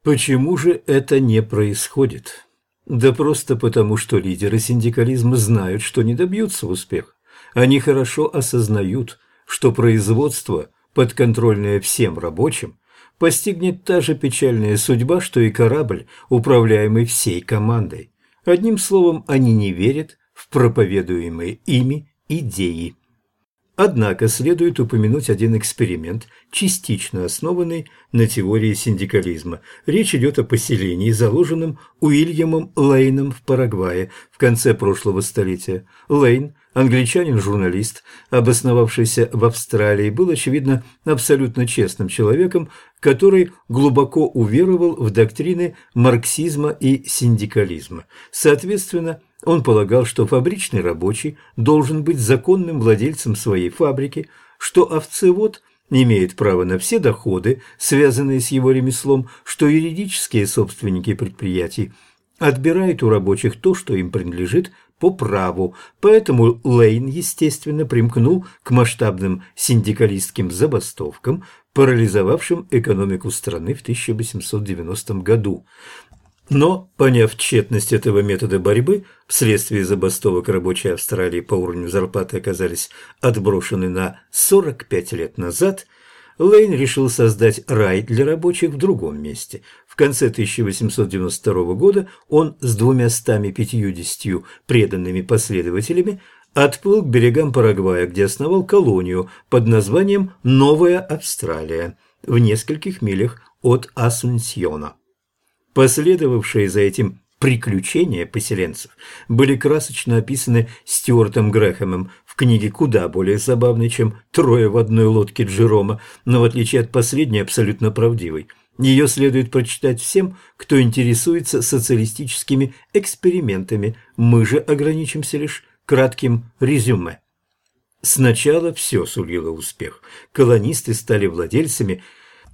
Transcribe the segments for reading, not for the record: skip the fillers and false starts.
Почему же это не происходит? Да просто потому, что лидеры синдикализма знают, что не добьются успеха. Они хорошо осознают, что производство, подконтрольное всем рабочим, постигнет та же печальная судьба, что и корабль, управляемый всей командой. Одним словом, они не верят в проповедуемые ими идеи. Однако следует упомянуть один эксперимент, частично основанный на теории синдикализма. Речь идет о поселении, заложенном Уильямом Лейном в Парагвае в конце прошлого столетия. Лейн, англичанин-журналист, обосновавшийся в Австралии, был, очевидно, абсолютно честным человеком, который глубоко уверовал в доктрины марксизма и синдикализма. Соответственно, он полагал, что фабричный рабочий должен быть законным владельцем своей фабрики, что овцевод имеет право на все доходы, связанные с его ремеслом, что юридические собственники предприятий отбирают у рабочих то, что им принадлежит по праву. Поэтому Лейн, естественно, примкнул к масштабным синдикалистским забастовкам, парализовавшим экономику страны в 1890 году. Но, поняв тщетность этого метода борьбы, вследствие забастовок рабочие Австралии по уровню зарплаты оказались отброшены на 45 лет назад, Лейн решил создать рай для рабочих в другом месте. В конце 1892 года он с 250 преданными последователями отплыл к берегам Парагвая, где основал колонию под названием «Новая Австралия» в нескольких милях от Асунсьона. Последовавшие за этим приключения поселенцев были красочно описаны Стюартом Грэхэмом в книге куда более забавной, чем «Трое в одной лодке» Джерома, но в отличие от последней абсолютно правдивой. Ее следует прочитать всем, кто интересуется социалистическими экспериментами. Мы же ограничимся лишь кратким резюме. Сначала все сулило успех. Колонисты стали владельцами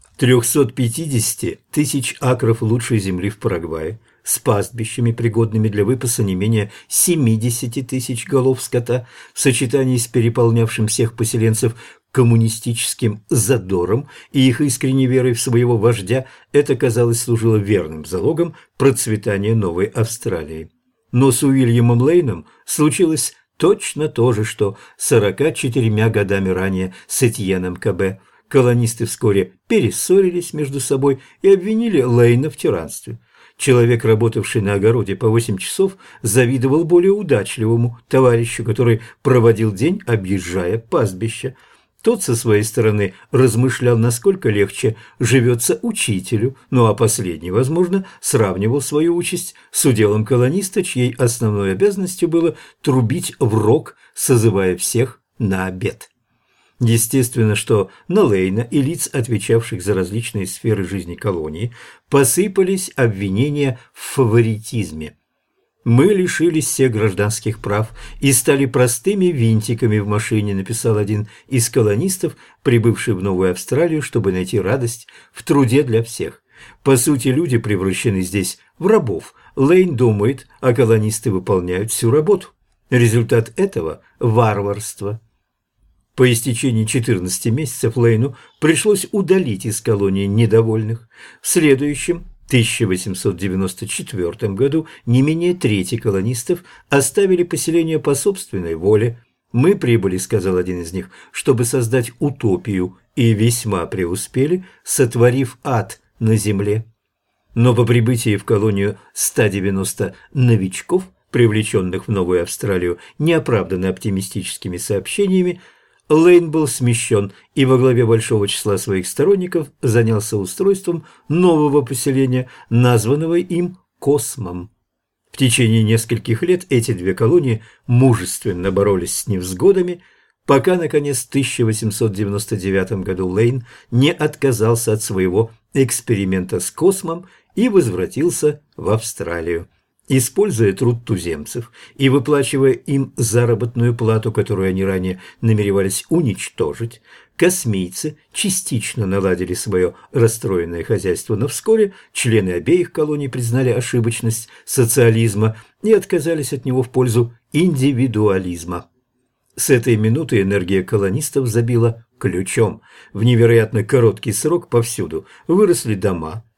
350 тысяч акров лучшей земли в Парагвае, с пастбищами, пригодными для выпаса не менее 70 тысяч голов скота, в сочетании с переполнявшим всех поселенцев коммунистическим задором и их искренней верой в своего вождя, это, казалось, служило верным залогом процветания Новой Австралии. Но с Уильямом Лейном случилось точно то же, что 44 годами ранее с Этьеном Кабе. Колонисты вскоре перессорились между собой и обвинили Лейна в тиранстве. Человек, работавший на огороде по 8 часов, завидовал более удачливому товарищу, который проводил день, объезжая пастбища. Тот со своей стороны размышлял, насколько легче живется учителю, ну а последний, возможно, сравнивал свою участь с уделом колониста, чьей основной обязанностью было трубить в рог, созывая всех на обед. Естественно, что на Лейна и лиц, отвечавших за различные сферы жизни колонии, посыпались обвинения в фаворитизме. «Мы лишились всех гражданских прав и стали простыми винтиками в машине», написал один из колонистов, прибывший в Новую Австралию, чтобы найти радость в труде для всех. По сути, люди превращены здесь в рабов. Лейн думает, а колонисты выполняют всю работу. Результат этого – варварство. По истечении 14 месяцев Лейну пришлось удалить из колонии недовольных. В следующем, 1894 году, не менее трети колонистов оставили поселение по собственной воле. «Мы прибыли», — сказал один из них, — «чтобы создать утопию, и весьма преуспели, сотворив ад на земле». Но по прибытии в колонию 190 новичков, привлеченных в Новую Австралию неоправданно оптимистическими сообщениями, Лейн был смещен и во главе большого числа своих сторонников занялся устройством нового поселения, названного им Космом. В течение нескольких лет эти две колонии мужественно боролись с невзгодами, пока, наконец, в 1899 году Лейн не отказался от своего эксперимента с Космом и возвратился в Австралию. Используя труд туземцев и выплачивая им заработную плату, которую они ранее намеревались уничтожить, космийцы частично наладили свое расстроенное хозяйство, но вскоре члены обеих колоний признали ошибочность социализма и отказались от него в пользу индивидуализма. С этой минуты энергия колонистов забила ключом. В невероятно короткий срок повсюду выросли дома,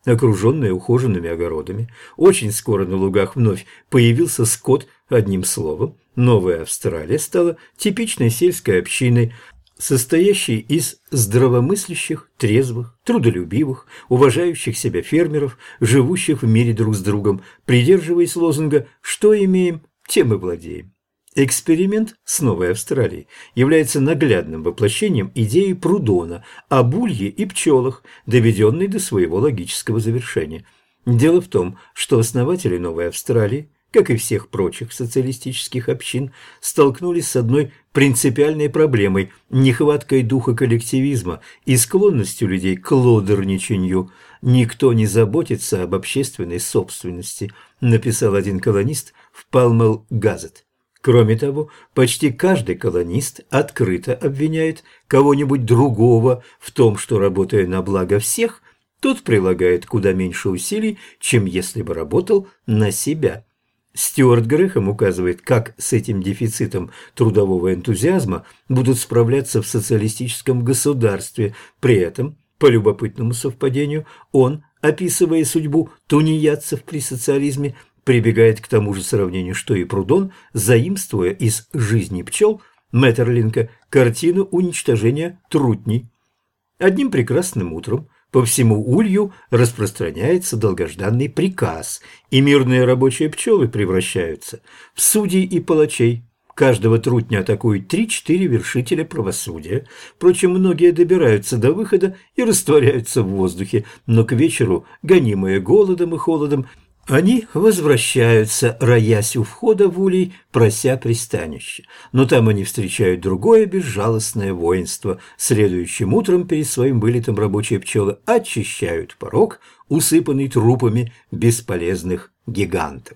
окруженная ухоженными огородами. Очень скоро на лугах вновь появился скот, одним словом. Новая Австралия стала типичной сельской общиной, состоящей из здравомыслящих, трезвых, трудолюбивых, уважающих себя фермеров, живущих в мире друг с другом, придерживаясь лозунга «что имеем, тем и владеем». Эксперимент с Новой Австралией является наглядным воплощением идеи Прудона об улье и пчелах, доведенной до своего логического завершения. Дело в том, что основатели Новой Австралии, как и всех прочих социалистических общин, столкнулись с одной принципиальной проблемой – нехваткой духа коллективизма и склонностью людей к лодерничанию. «Никто не заботится об общественной собственности», написал один колонист в Pall Gazette. Кроме того, почти каждый колонист открыто обвиняет кого-нибудь другого в том, что, работая на благо всех, тот прилагает куда меньше усилий, чем если бы работал на себя. Стюарт Грэхэм указывает, как с этим дефицитом трудового энтузиазма будут справляться в социалистическом государстве. При этом, по любопытному совпадению, он, описывая судьбу тунеядцев при социализме, прибегает к тому же сравнению, что и Прудон, заимствуя из «Жизни пчел» Мэттерлинка картину уничтожения трутней. Одним прекрасным утром по всему улью распространяется долгожданный приказ, и мирные рабочие пчелы превращаются в судей и палачей. Каждого трутня атакуют 3-4 вершителя правосудия. Впрочем, многие добираются до выхода и растворяются в воздухе, но к вечеру, гонимые голодом и холодом, они возвращаются, роясь у входа в улей, прося пристанище. Но там они встречают другое безжалостное воинство. Следующим утром перед своим вылетом рабочие пчелы очищают порог, усыпанный трупами бесполезных гигантов.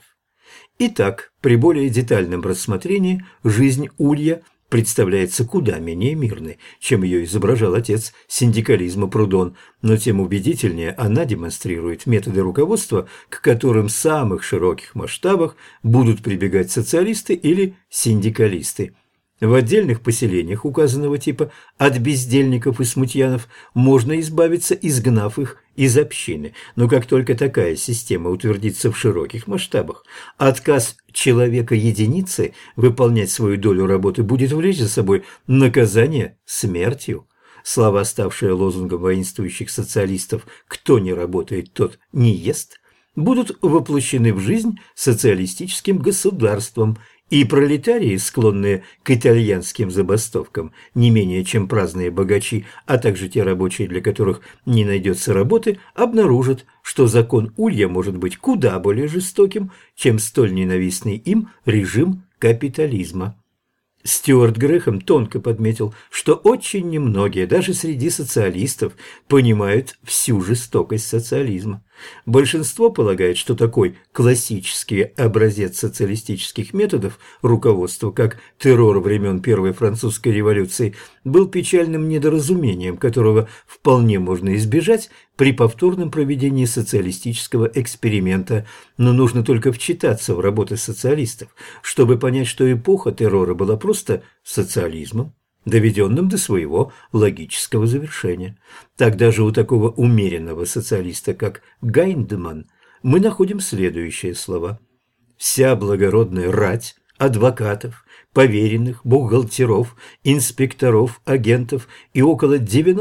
Итак, при более детальном рассмотрении жизнь улья представляется куда менее мирной, чем ее изображал отец синдикализма Прудон, но тем убедительнее она демонстрирует методы руководства, к которым в самых широких масштабах будут прибегать социалисты или синдикалисты. В отдельных поселениях указанного типа от бездельников и смутьянов можно избавиться, изгнав их из общины, но как только такая система утвердится в широких масштабах, отказ человека-единицы выполнять свою долю работы будет влечь за собой наказание смертью. Слова, ставшие лозунгом воинствующих социалистов «кто не работает, тот не ест», будут воплощены в жизнь социалистическим государством, и пролетарии, склонные к итальянским забастовкам, не менее чем праздные богачи, а также те рабочие, для которых не найдется работы, обнаружат, что закон улья может быть куда более жестоким, чем столь ненавистный им режим капитализма. Стюарт Грэхэм тонко подметил, что очень немногие, даже среди социалистов, понимают всю жестокость социализма. Большинство полагает, что такой классический образец социалистических методов руководства, как террор времен Первой французской революции, был печальным недоразумением, которого вполне можно избежать при повторном проведении социалистического эксперимента, но нужно только вчитаться в работы социалистов, чтобы понять, что эпоха террора была просто социализмом, доведенным до своего логического завершения. Так даже у такого умеренного социалиста, как Гайндман, мы находим следующие слова: «Вся благородная рать адвокатов, поверенных, бухгалтеров, инспекторов, агентов и около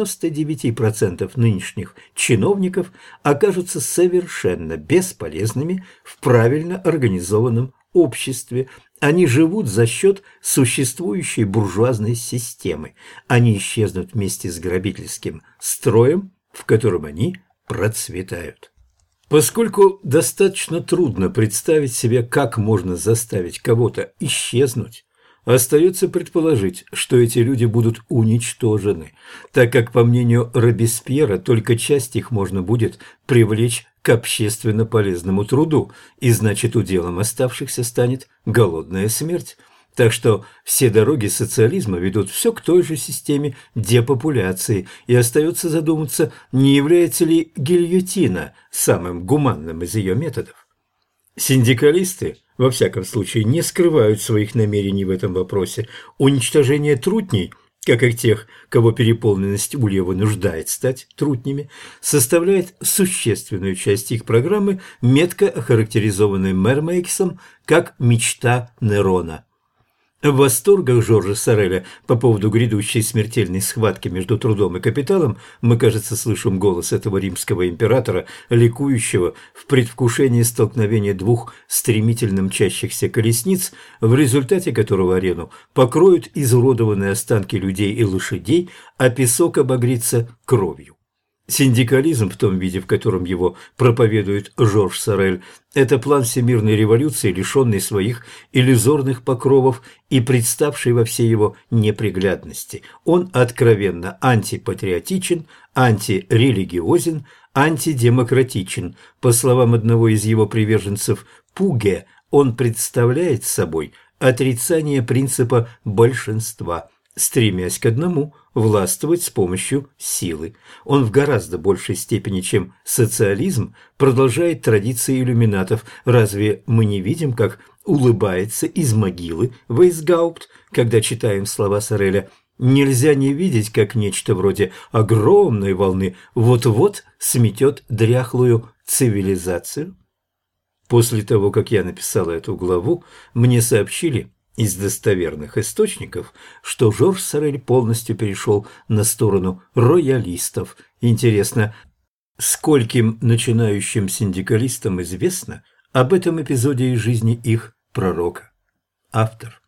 99% нынешних чиновников окажутся совершенно бесполезными в правильно организованном обществе. Они живут за счет существующей буржуазной системы. Они исчезнут вместе с грабительским строем, в котором они процветают». Поскольку достаточно трудно представить себе, как можно заставить кого-то исчезнуть, остается предположить, что эти люди будут уничтожены, так как, по мнению Робеспьера, только часть их можно будет привлечь к общественно полезному труду, и значит, уделом оставшихся станет голодная смерть. Так что все дороги социализма ведут все к той же системе депопуляции, и остается задуматься, не является ли гильотина самым гуманным из ее методов. Синдикалисты, во всяком случае, не скрывают своих намерений в этом вопросе. Уничтожение трутней как и тех, кого переполненность улья вынуждает стать трутнями, составляет существенную часть их программы, метко охарактеризованной Мермейксом как «мечта Нерона». В восторгах Жоржа Сореля по поводу грядущей смертельной схватки между трудом и капиталом мы, кажется, слышим голос этого римского императора, ликующего в предвкушении столкновения двух стремительно мчащихся колесниц, в результате которого арену покроют изуродованные останки людей и лошадей, а песок обогрится кровью. Синдикализм в том виде, в котором его проповедует Жорж Сорель, это план всемирной революции, лишенный своих иллюзорных покровов и представший во всей его неприглядности. Он откровенно антипатриотичен, антирелигиозен, антидемократичен. По словам одного из его приверженцев Пуге, он представляет собой отрицание принципа большинства, стремясь к одному – властвовать с помощью силы. Он в гораздо большей степени, чем социализм, продолжает традиции иллюминатов. Разве мы не видим, как улыбается из могилы Вейсгаупт, когда читаем слова Сореля? Нельзя не видеть, как нечто вроде огромной волны вот-вот сметет дряхлую цивилизацию. После того, как я написал эту главу, мне сообщили из достоверных источников, что Жорж Сорель полностью перешел на сторону роялистов. Интересно, скольким начинающим синдикалистам известно об этом эпизоде из жизни их пророка? Автор.